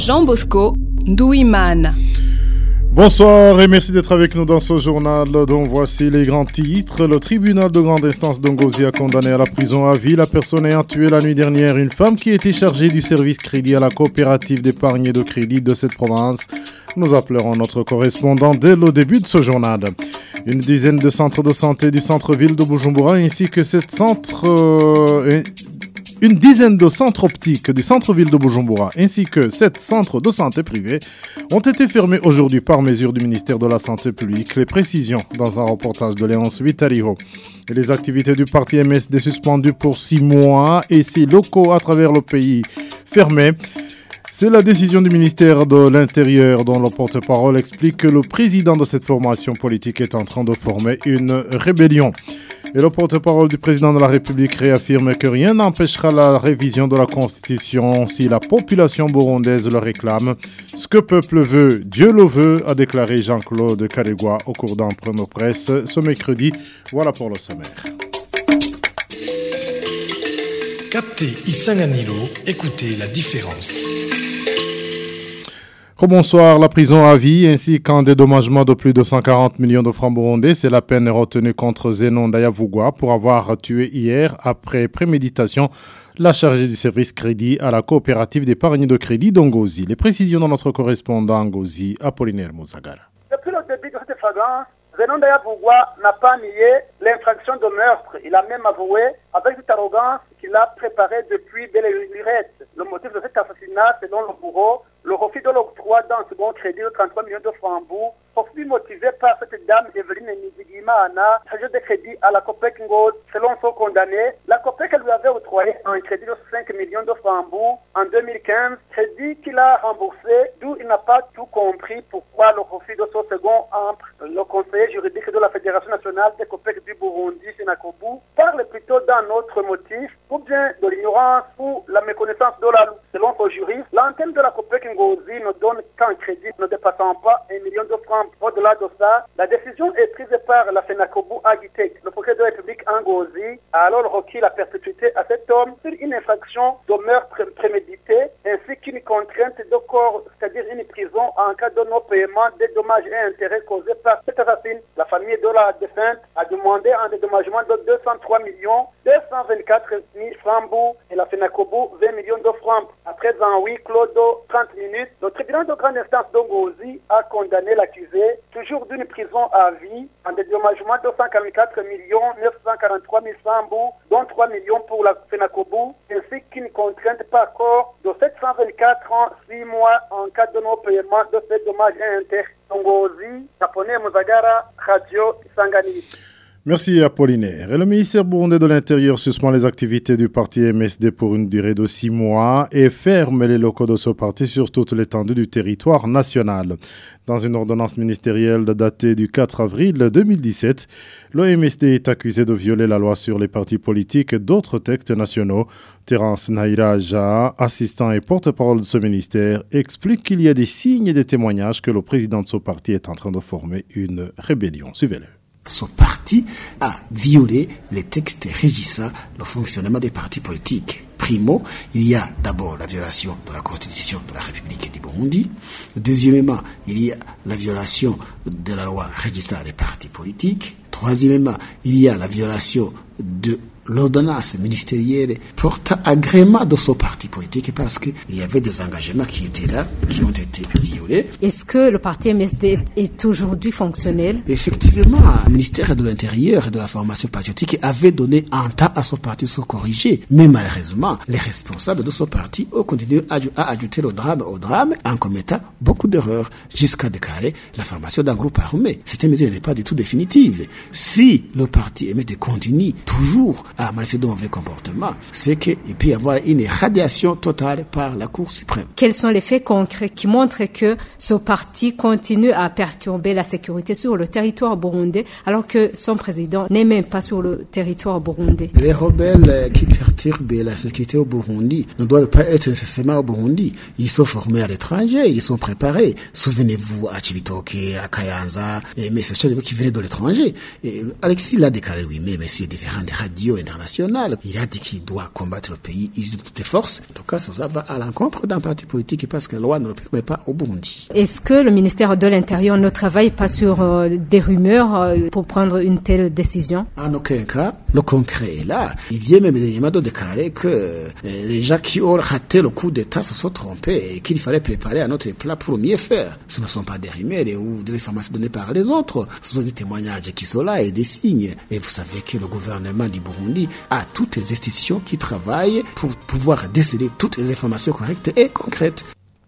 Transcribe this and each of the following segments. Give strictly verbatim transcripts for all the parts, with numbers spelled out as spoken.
Jean Bosco Ndouimana. Bonsoir et merci d'être avec nous dans ce journal dont voici les grands titres. Le tribunal de grande instance d'Ngozi a condamné à la prison à vie la personne ayant tué la nuit dernière une femme qui était chargée du service crédit à la coopérative d'épargne et de crédit de cette province. Nous appellerons notre correspondant dès le début de ce journal. Une dizaine de centres de santé du centre-ville de Bujumbura ainsi que sept centres... Euh, Une dizaine de centres optiques du centre-ville de Bujumbura ainsi que sept centres de santé privés ont été fermés aujourd'hui par mesure du ministère de la Santé publique. Les précisions dans un reportage de Léonce Vitariho. Et les activités du parti M S D suspendues pour six mois et ses locaux à travers le pays fermés. C'est la décision du ministère de l'Intérieur dont le porte-parole explique que le président de cette formation politique est en train de former une rébellion. Et le porte-parole du président de la République réaffirme que rien n'empêchera la révision de la Constitution si la population burundaise le réclame. Ce que peuple veut, Dieu le veut, a déclaré Jean-Claude Karegwa au cours d'un point de presse ce mercredi. Voilà pour le sommaire. Captez Isanganilo, écoutez la différence. Bonsoir, la prison à vie ainsi qu'un dédommagement de plus de cent quarante millions de francs burundais. C'est la peine retenue contre Zenon Dayavugwa pour avoir tué hier, après préméditation, la chargée du service crédit à la coopérative d'épargne de crédit d'Ngozi. Les précisions de notre correspondant Ngozi, Apollinaire Mouzagara. Depuis le début de cette flagrance, Zenon Dayavugwa n'a pas nié l'infraction de meurtre. Il a même avoué, avec cette arrogance, qu'il a préparé depuis belle lurette. Le motif de cet assassinat, selon le bourreau, le refus de l'octroi d'un second crédit de trente-trois millions de francs bourg, refus motivé par cette dame Evelyne Nizigimana, chargée de crédit à la COPEC Ngod. Selon son condamné, la COPEC lui avait octroyé un crédit de cinq millions de francs bourg en deux mille quinze, crédit qu'il a remboursé, d'où il n'a pas tout compris pourquoi le refus de ce second entre le conseiller juridique de la Fédération nationale des COPEC du Burundi, Senakobu, parle plutôt d'un autre motif, ou bien de l'ignorance ou la méconnaissance de la loi. Selon ce juriste, l'antenne de la COPEC Ngozi ne donne qu'un crédit ne dépassant pas un million de francs. Au-delà de ça, la décision est prise par la Fenakobu Agitech. Le procureur de la République Ngozi a alors requis la perpétuité à cet homme sur une infraction de meurtre prémédité ainsi qu'une contrainte de corps, c'est-à-dire une prison en cas de non-paiement des dommages et intérêts causés par cet assassin. La famille de la défunte a demandé un dédommagement de deux cent trois millions deux cent vingt-quatre mille francs bourg et la Fenakobu vingt millions de francs. Après un huis clos de trente minutes, le tribunal de grande instance d'Ngozi a condamné l'accusé, toujours d'une prison à vie, en dédommagement de cent quarante-quatre millions neuf cent quarante-trois mille francs bourg, dont trois millions pour la Fenakobu, ainsi qu'une contrainte par corps de sept cent vingt-quatre ans, six mois en cas de non-paiement de ces dommages et intérêts. Ngozi, Apollinaire Mouzagara, Radio Isanganilo. Merci Apollinaire. Et le ministère burundais de l'Intérieur suspend les activités du parti M S D pour une durée de six mois et ferme les locaux de ce parti sur toute l'étendue du territoire national. Dans une ordonnance ministérielle datée du quatre avril deux mille dix-sept, le M S D est accusé de violer la loi sur les partis politiques et d'autres textes nationaux. Terence Nairaja, assistant et porte-parole de ce ministère, explique qu'il y a des signes et des témoignages que le président de ce parti est en train de former une rébellion. Suivez-le. Ce parti a violé les textes régissant le fonctionnement des partis politiques. Primo, il y a d'abord la violation de la Constitution de la République du Burundi. Deuxièmement, il y a la violation de la loi régissant les partis politiques. Troisièmement, il y a la violation de l'ordonnance ministérielle porte agrément de ce parti politique parce qu'il y avait des engagements qui étaient là, qui ont été violés. Est-ce que le parti M S D est aujourd'hui fonctionnel? Effectivement, le ministère de l'Intérieur et de la formation patriotique avait donné un temps à ce parti de se corriger. Mais malheureusement, les responsables de ce parti ont continué à ajouter le drame au drame en commettant beaucoup d'erreurs jusqu'à déclarer la formation d'un groupe armé. Cette mesure n'est pas du tout définitive. Si le parti M S D continue toujours à manifester de mauvais comportements, c'est qu'il peut y avoir une radiation totale par la Cour suprême. Quels sont les faits concrets qui montrent que ce parti continue à perturber la sécurité sur le territoire burundais alors que son président n'est même pas sur le territoire burundais? Les rebelles qui perturbent la sécurité au Burundi ne doivent pas être nécessairement au Burundi. Ils sont formés à l'étranger, ils sont préparés. Souvenez-vous à Chibitoke, à Kayanza, mais c'est des gens qui venaient de l'étranger. Et Alexis l'a déclaré, oui, mais monsieur, différentes radios international. Il a dit qu'il doit combattre le pays de toutes les forces. En tout cas, ça va à l'encontre d'un parti politique parce que la loi ne le permet pas au Burundi. Est-ce que le ministère de l'Intérieur ne travaille pas sur euh, des rumeurs euh, pour prendre une telle décision? En aucun cas, le concret est là. Il vient même de déclarer que euh, les gens qui ont raté le coup d'État se sont trompés et qu'il fallait préparer un autre plat pour mieux faire. Ce ne sont pas des rumeurs ou des informations données par les autres. Ce sont des témoignages qui sont là et des signes. Et vous savez que le gouvernement du Burundi a toutes les institutions qui travaillent pour pouvoir déceler toutes les informations correctes et concrètes.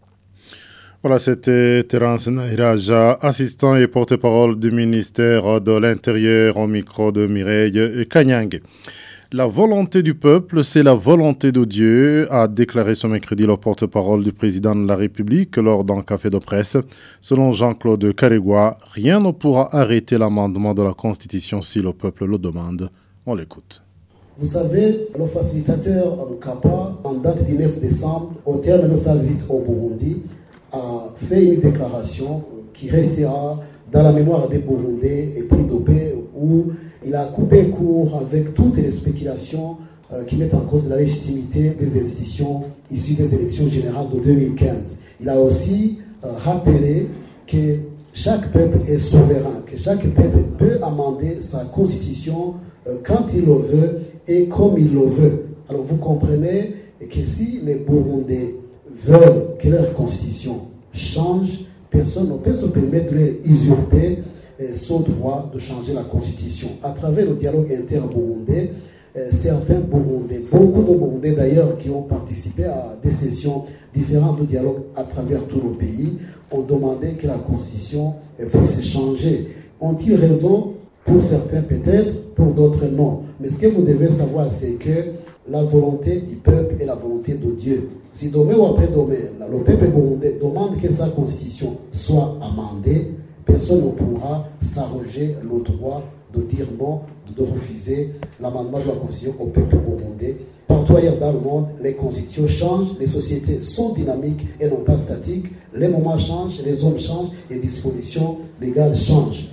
Voilà, c'était Terence Nairaja, assistant et porte-parole du ministère de l'Intérieur au micro de Mireille Kanyang. La volonté du peuple, c'est la volonté de Dieu, a déclaré ce mercredi le porte-parole du président de la République lors d'un café de presse. Selon Jean-Claude Karegwa, rien ne pourra arrêter l'amendement de la Constitution si le peuple le demande. On l'écoute. Vous savez, le facilitateur Nkapa, en date du neuf décembre, au terme de sa visite au Burundi, a fait une déclaration qui restera dans la mémoire des Burundais et prix de paix où il a coupé court avec toutes les spéculations euh, qui mettent en cause la légitimité des institutions issues des élections générales de deux mille quinze. Il a aussi euh, rappelé que chaque peuple est souverain, que chaque peuple peut amender sa constitution euh, quand il le veut et comme il le veut. Alors vous comprenez que si les Burundais veulent que leur constitution change, personne ne peut se permettre de les usurper son droit de changer la constitution. À travers le dialogue inter-burundais, certains Burundais, beaucoup de Burundais d'ailleurs qui ont participé à des sessions différentes de dialogue à travers tout le pays, ont demandé que la constitution puisse changer. Ont-ils raison? Pour certains peut-être, pour d'autres non. Mais ce que vous devez savoir, c'est que la volonté du peuple est la volonté de Dieu. Si demain ou après-demain, le peuple burundais demande que sa constitution soit amendée, personne ne pourra s'arroger le droit de dire non, de refuser l'amendement de la Constitution au peuple burundais. Partout ailleurs dans le monde, les constitutions changent, les sociétés sont dynamiques et non pas statiques, les moments changent, les hommes changent, les dispositions légales changent.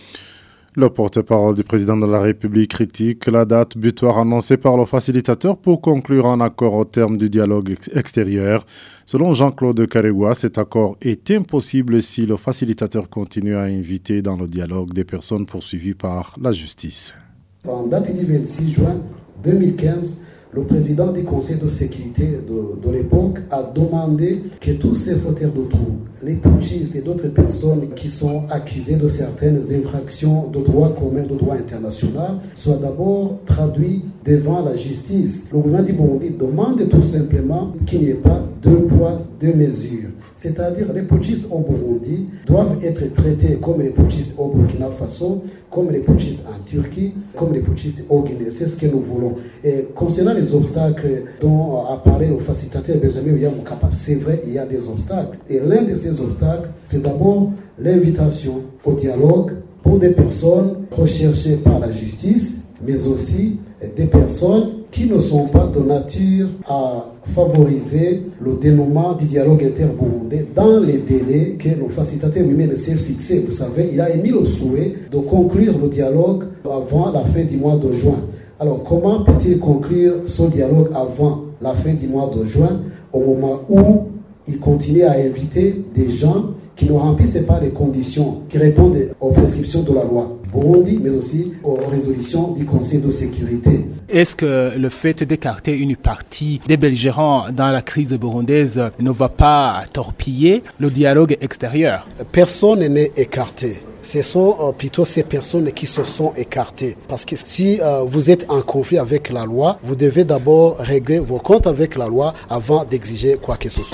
Le porte-parole du président de la République critique la date butoir annoncée par le facilitateur pour conclure un accord au terme du dialogue ex- extérieur. Selon Jean-Claude Karegwa, cet accord est impossible si le facilitateur continue à inviter dans le dialogue des personnes poursuivies par la justice. En date du vingt-six juin deux mille quinze, le président du Conseil de sécurité de, de l'époque a demandé que tous ces fauteurs de troubles, les putschistes et d'autres personnes qui sont accusées de certaines infractions de droit commun, de droit international, soient d'abord traduits devant la justice. Le gouvernement du Burundi demande tout simplement qu'il n'y ait pas deux poids, deux mesures. C'est-à-dire les putschistes au Burundi doivent être traités comme les putschistes au Burkina Faso, comme les putschistes en Turquie, comme les putschistes au Guinée. C'est ce que nous voulons. Et concernant les obstacles dont a parlé le facilitateur Benjamin William Mkapa, c'est vrai, il y a des obstacles. Et l'un de ces obstacles, c'est d'abord l'invitation au dialogue pour des personnes recherchées par la justice, mais aussi des personnes qui ne sont pas de nature à favoriser le dénouement du dialogue inter-burundais dans les délais que le facilitateur lui-même s'est fixé. Vous savez, il a émis le souhait de conclure le dialogue avant la fin du mois de juin. Alors, comment peut-il conclure ce dialogue avant la fin du mois de juin, au moment où il continue à inviter des gens qui ne remplissent pas les conditions qui répondent aux prescriptions de la loi Burundi, mais aussi aux résolutions du Conseil de sécurité. Est-ce que le fait d'écarter une partie des belligérants dans la crise burundaise ne va pas torpiller le dialogue extérieur? Personne n'est écarté. Ce sont euh, plutôt ces personnes qui se sont écartées. Parce que si euh, vous êtes en conflit avec la loi, vous devez d'abord régler vos comptes avec la loi avant d'exiger quoi que ce soit.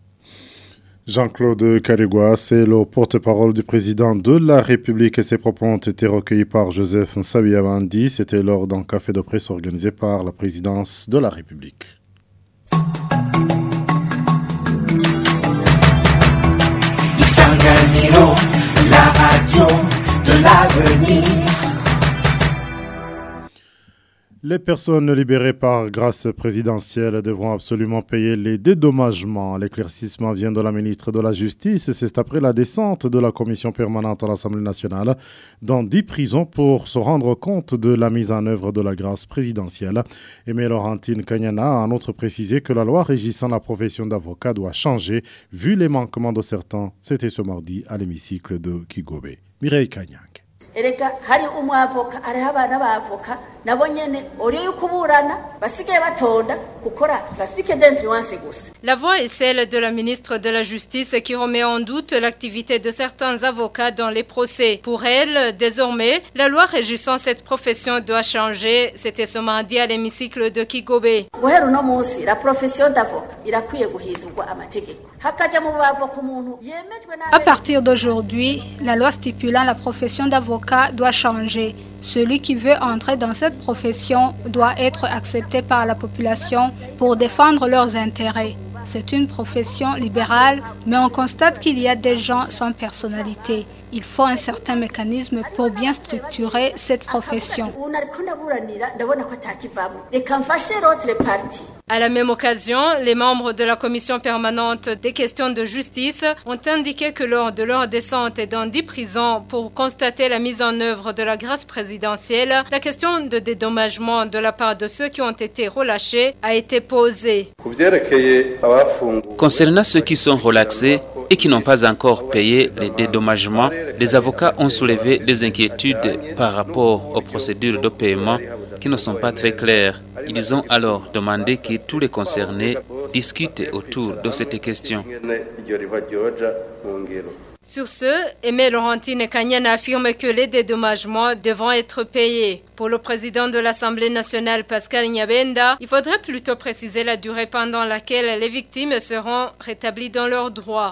Jean-Claude Karegwa, c'est le porte-parole du président de la République et ses propos ont été recueillis par Joseph Nsabiyabandi. C'était lors d'un café de presse organisé par la présidence de la République. Isanganiro, la radio de l'avenir. Les personnes libérées par grâce présidentielle devront absolument payer les dédommagements. L'éclaircissement vient de la ministre de la Justice. C'est après la descente de la commission permanente à l'Assemblée nationale dans dix prisons pour se rendre compte de la mise en œuvre de la grâce présidentielle. Aimé Laurentine Kanyana a en outre précisé que la loi régissant la profession d'avocat doit changer vu les manquements de certains. C'était ce mardi à l'hémicycle de Kigobe. Mireille Kanyang. Erega hari umwavoka ari abana bavoka nabo nyene uri yukuburana basigaye batonda gukora trafic d'influence gusa. La voix est celle de la ministre de la Justice qui remet en doute l'activité de certains avocats dans les procès. Pour elle, désormais, la loi régissant cette profession doit changer. C'était ce mardi à l'hémicycle de Kigobe. Guhera uno munsi la profession d'avocat irakwiye guhindurwa amategeko. Hakaja mu bavoka umuntu yemejwe na. À partir d'aujourd'hui, la loi stipulant la profession d'avocat doit changer. Celui qui veut entrer dans cette profession doit être accepté par la population pour défendre leurs intérêts. C'est une profession libérale, mais on constate qu'il y a des gens sans personnalité. Il faut un certain mécanisme pour bien structurer cette profession. À la même occasion, les membres de la commission permanente des questions de justice ont indiqué que lors de leur descente dans dix prisons pour constater la mise en œuvre de la grâce présidentielle, la question de dédommagement de la part de ceux qui ont été relâchés a été posée. Concernant ceux qui sont relaxés et qui n'ont pas encore payé les dédommagements, les avocats ont soulevé des inquiétudes par rapport aux procédures de paiement qui ne sont pas très claires. Ils ont alors demandé que tous les concernés discutent autour de cette question. Sur ce, Aimé Laurentine Kanyana affirme que les dédommagements devront être payés. Pour le président de l'Assemblée nationale, Pascal Nyabenda, il faudrait plutôt préciser la durée pendant laquelle les victimes seront rétablies dans leurs droits.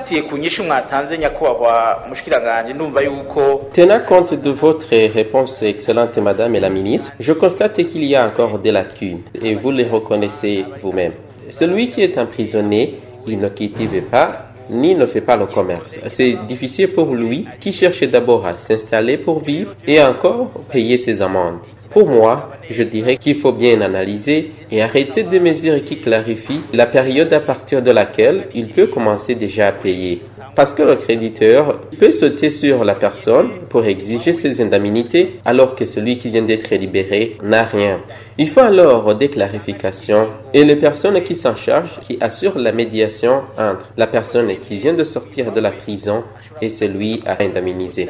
Tenant compte de votre réponse, excellente Madame la ministre, je constate qu'il y a encore des lacunes et vous les reconnaissez vous-même. Celui qui est emprisonné, il ne cultive pas ni ne fait pas le commerce. C'est difficile pour lui qui cherche d'abord à s'installer pour vivre et encore payer ses amendes. Pour moi, je dirais qu'il faut bien analyser et arrêter des mesures qui clarifient la période à partir de laquelle il peut commencer déjà à payer. Parce que le créditeur peut sauter sur la personne pour exiger ses indemnités alors que celui qui vient d'être libéré n'a rien. Il faut alors des clarifications et les personnes qui s'en chargent, qui assurent la médiation entre la personne qui vient de sortir de la prison et celui à indemniser.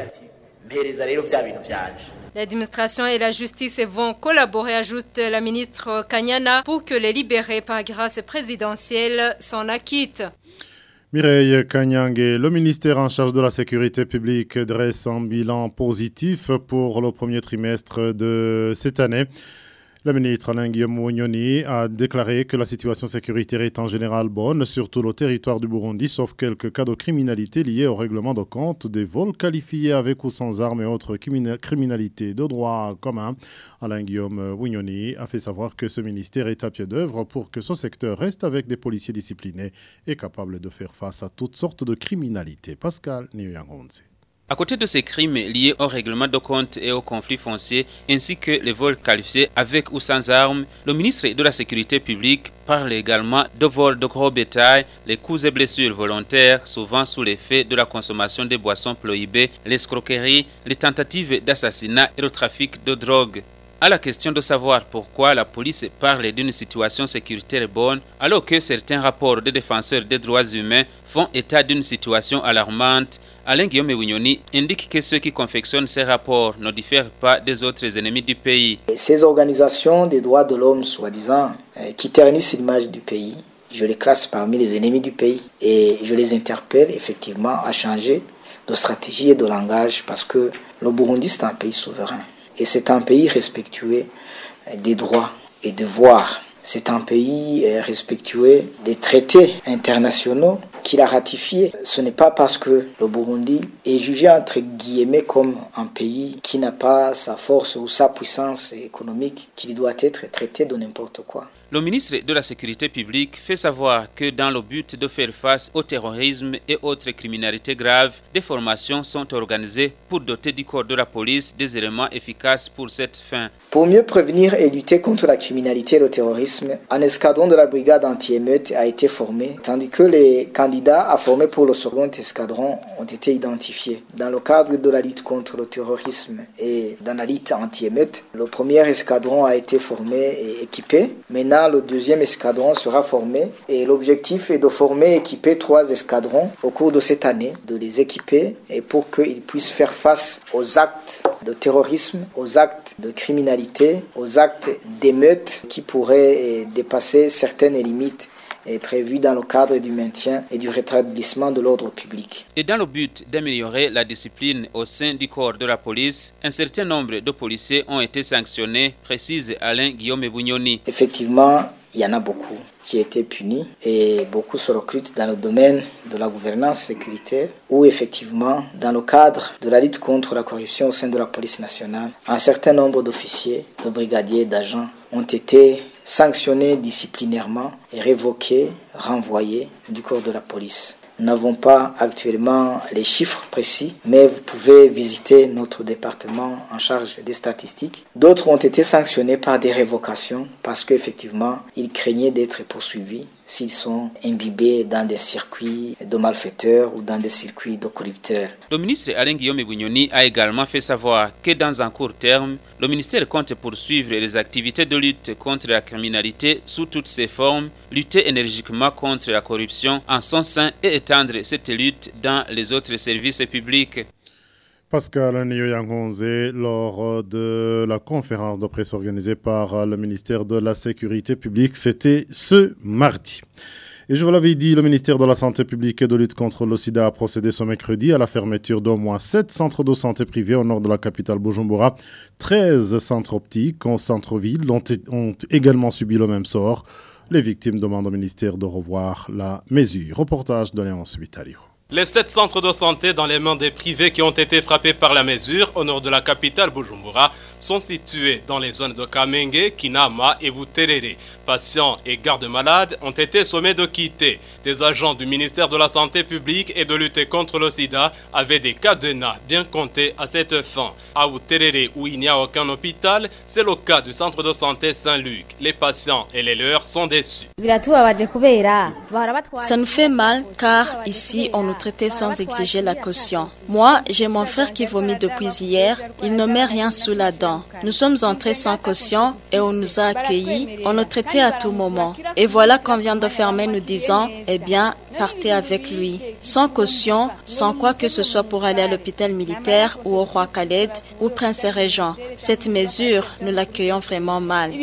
L'administration et la justice vont collaborer, ajoute la ministre Kanyana, pour que les libérés par grâce présidentielle s'en acquittent. Mireille Kanyang, le ministère en charge de la sécurité publique dresse un bilan positif pour le premier trimestre de cette année. Le ministre Alain Guillaume Ounyoni a déclaré que la situation sécuritaire est en général bonne sur tout le territoire du Burundi, sauf quelques cas de criminalité liés au règlement de compte, des vols qualifiés avec ou sans armes et autres criminalités de droit commun. Alain Guillaume Ounyoni a fait savoir que ce ministère est à pied d'œuvre pour que ce secteur reste avec des policiers disciplinés et capables de faire face à toutes sortes de criminalités. Pascal Niyangonze. À côté de ces crimes liés au règlement de compte et aux conflits fonciers, ainsi que les vols qualifiés avec ou sans armes, le ministre de la Sécurité publique parle également de vols de gros bétail, les coups et blessures volontaires, souvent sous l'effet de la consommation des boissons prohibées, l'escroquerie, les tentatives d'assassinat et le trafic de drogue. À la question de savoir pourquoi la police parle d'une situation sécuritaire bonne, alors que certains rapports des défenseurs des droits humains font état d'une situation alarmante, Alain Guillaume Ounyoni indique que ceux qui confectionnent ces rapports ne diffèrent pas des autres ennemis du pays. Ces organisations des droits de l'homme, soi-disant, qui ternissent l'image du pays, je les classe parmi les ennemis du pays et je les interpelle effectivement à changer de stratégie et de langage parce que le Burundi c'est un pays souverain. Et c'est un pays respectueux des droits et devoirs. C'est un pays respectueux des traités internationaux qu'il a ratifiés. Ce n'est pas parce que le Burundi est jugé entre guillemets comme un pays qui n'a pas sa force ou sa puissance économique qu'il doit être traité de n'importe quoi. Le ministre de la Sécurité publique fait savoir que dans le but de faire face au terrorisme et autres criminalités graves, des formations sont organisées pour doter du corps de la police des éléments efficaces pour cette fin. Pour mieux prévenir et lutter contre la criminalité et le terrorisme, un escadron de la brigade anti-émeute a été formé, tandis que les candidats à former pour le second escadron ont été identifiés. Dans le cadre de la lutte contre le terrorisme et dans la lutte anti-émeute, le premier escadron a été formé et équipé. Maintenant, le deuxième escadron sera formé et l'objectif est de former et équiper trois escadrons au cours de cette année, de les équiper et pour qu'ils puissent faire face aux actes de terrorisme, aux actes de criminalité, aux actes d'émeute qui pourraient dépasser certaines limites est prévu dans le cadre du maintien et du rétablissement de l'ordre public. Et dans le but d'améliorer la discipline au sein du corps de la police, un certain nombre de policiers ont été sanctionnés, précise Alain Guillaume Bugnoni. Effectivement, il y en a beaucoup qui ont été punis et beaucoup se recrutent dans le domaine de la gouvernance sécuritaire ou effectivement dans le cadre de la lutte contre la corruption au sein de la police nationale. Un certain nombre d'officiers, de brigadiers, d'agents ont été sanctionnés disciplinairement et révoqués, renvoyés du corps de la police. Nous n'avons pas actuellement les chiffres précis, mais vous pouvez visiter notre département en charge des statistiques. D'autres ont été sanctionnés par des révocations parce qu'effectivement, ils craignaient d'être poursuivis s'ils sont imbibés dans des circuits de malfaiteurs ou dans des circuits de corrupteurs. Le ministre Alain Guillaume Bugnoni a également fait savoir que dans un court terme, le ministère compte poursuivre les activités de lutte contre la criminalité sous toutes ses formes, lutter énergiquement contre la corruption en son sein et étendre cette lutte dans les autres services publics. Pascal Nyoyangonze lors de la conférence de presse organisée par le ministère de la Sécurité publique. C'était ce mardi. Et je vous l'avais dit, le ministère de la Santé publique et de lutte contre le sida a procédé ce mercredi à la fermeture d'au moins sept centres de santé privés au nord de la capitale Bujumbura. treize centres optiques en centre-ville ont, ont également subi le même sort. Les victimes demandent au ministère de revoir la mesure. Reportage de Léonce Vitalio. Les sept centres de santé dans les mains des privés qui ont été frappés par la mesure au nord de la capitale Bujumbura sont situés dans les zones de Kamenge, Kinama et Buterere. Patients et gardes-malades ont été sommés de quitter. Des agents du ministère de la Santé publique et de lutter contre le sida avaient des cadenas bien comptés à cette fin. À Buterere, où il n'y a aucun hôpital, c'est le cas du centre de santé Saint-Luc. Les patients et les leurs sont déçus. Ça nous fait mal car ici on nous traitait sans exiger la caution. Moi, j'ai mon frère qui vomit depuis hier. Il ne met rien sous la dent. Nous sommes entrés sans caution et on nous a accueillis. On nous traitait à tout moment. Et voilà qu'on vient de fermer nous disant, eh bien, partez avec lui. Sans caution, sans quoi que ce soit pour aller à l'hôpital militaire ou au Roi Khaled ou Prince Régent. Cette mesure, nous l'accueillons vraiment mal.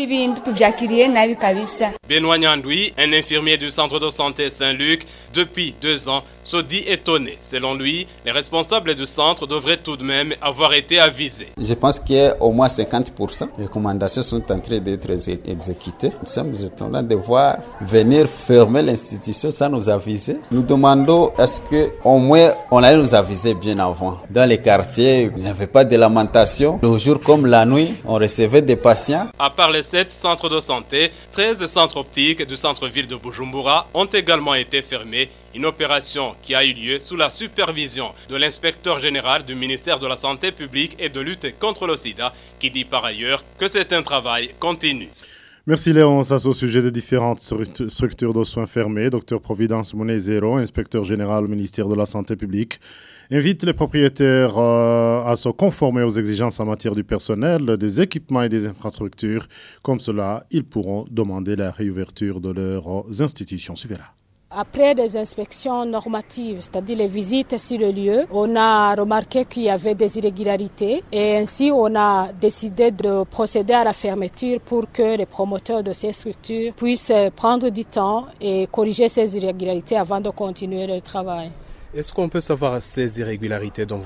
Benoît Nyandoui, un infirmier du centre de santé Saint-Luc, depuis deux ans, se dit étonné. Selon lui, les responsables du centre devraient tout de même avoir été avisés. Je pense qu'il y a au moins cinquante pour cent. Les recommandations sont en train d'être exécutées. Nous sommes étonnés de voir venir fermer l'institution sans nous aviser. Nous demandons est-ce qu'au moins on allait nous aviser bien avant. Dans les quartiers, il n'y avait pas de lamentation. Le jour comme la nuit, on recevait des patients. À part les sept centres de santé, treize centres optiques du centre-ville de Bujumbura ont également été fermés. Une opération qui a eu lieu sous la supervision de l'inspecteur général du ministère de la Santé publique et de lutte contre le sida, qui dit par ailleurs que c'est un travail continu. Merci Léon. Ça, c'est au sujet des différentes structures de soins fermées. Docteur Providence Monezero, inspecteur général au ministère de la Santé publique, invite les propriétaires euh, à se conformer aux exigences en matière du personnel, des équipements et des infrastructures. Comme cela, ils pourront demander la réouverture de leurs institutions. Suivez-la. Après des inspections normatives, c'est-à-dire les visites sur le lieu, on a remarqué qu'il y avait des irrégularités et ainsi on a décidé de procéder à la fermeture pour que les promoteurs de ces structures puissent prendre du temps et corriger ces irrégularités avant de continuer le travail. Est-ce qu'on peut savoir ces irrégularités dont vous parlez ?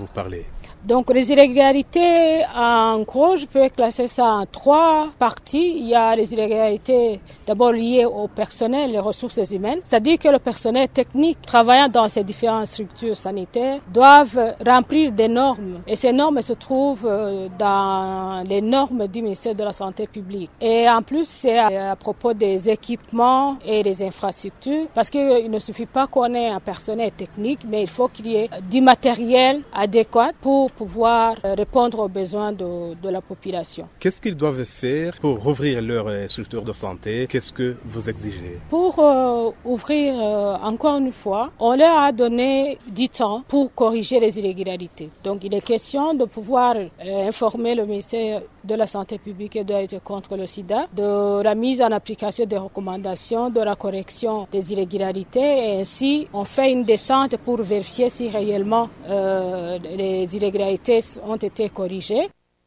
Donc les irrégularités, en gros, je peux classer ça en trois parties. Il y a les irrégularités d'abord liées au personnel, les ressources humaines. C'est-à-dire que le personnel technique travaillant dans ces différentes structures sanitaires doivent remplir des normes. Et ces normes se trouvent dans les normes du ministère de la Santé publique. Et en plus, c'est à propos des équipements et des infrastructures, parce qu'il ne suffit pas qu'on ait un personnel technique, mais il faut qu'il y ait du matériel adéquat pour pouvoir répondre aux besoins de, de la population. Qu'est-ce qu'ils doivent faire pour ouvrir leur structure de santé? Qu'est-ce que vous exigez? Pour euh, ouvrir, euh, encore une fois, on leur a donné du temps pour corriger les irrégularités. Donc il est question de pouvoir euh, informer le ministère de la Santé publique et de la lutte contre le sida, de la mise en application des recommandations, de la correction des irrégularités, et ainsi on fait une descente pour vérifier si réellement euh, les irrégularités ont été corrigées.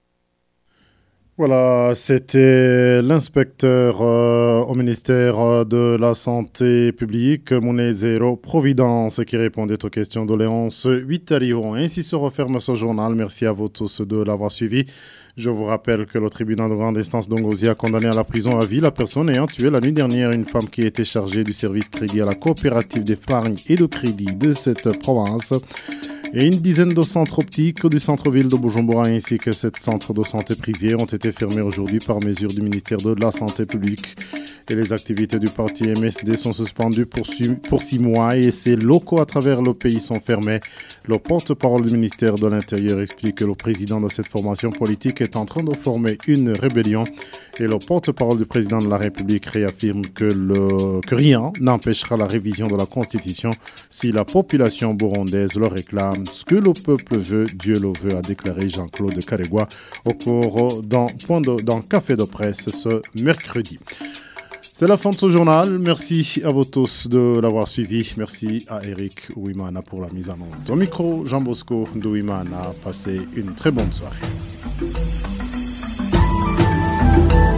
Voilà, c'était l'inspecteur euh, au ministère de la Santé publique, Munezero Providence, qui répondait aux questions de Léonce Huitarion. Ainsi se referme ce journal. Merci à vous tous de l'avoir suivi. Je vous rappelle que le tribunal de grande instance d'Ongozi a condamné à la prison à vie la personne ayant tué la nuit dernière une femme qui était chargée du service crédit à la coopérative d'épargne et de crédit de cette province. Et une dizaine de centres optiques du centre-ville de Bujumbura ainsi que sept centres de santé privés ont été fermés aujourd'hui par mesure du ministère de la Santé publique. Et les activités du parti M S D sont suspendues pour, su- pour six mois et ses locaux à travers le pays sont fermés. Le porte-parole du ministère de l'Intérieur explique que le président de cette formation politique est en train de former une rébellion. Et le porte-parole du président de la République réaffirme que, le, que rien n'empêchera la révision de la Constitution si la population burundaise le réclame. Ce que le peuple veut, Dieu le veut, a déclaré Jean-Claude Karegwa au cours d'un, point de, d'un café de presse ce mercredi. C'est la fin de ce journal. Merci à vous tous de l'avoir suivi. Merci à Eric Ouimana pour la mise en onde. Au micro, Jean Bosco Douimana. Passez une très bonne soirée.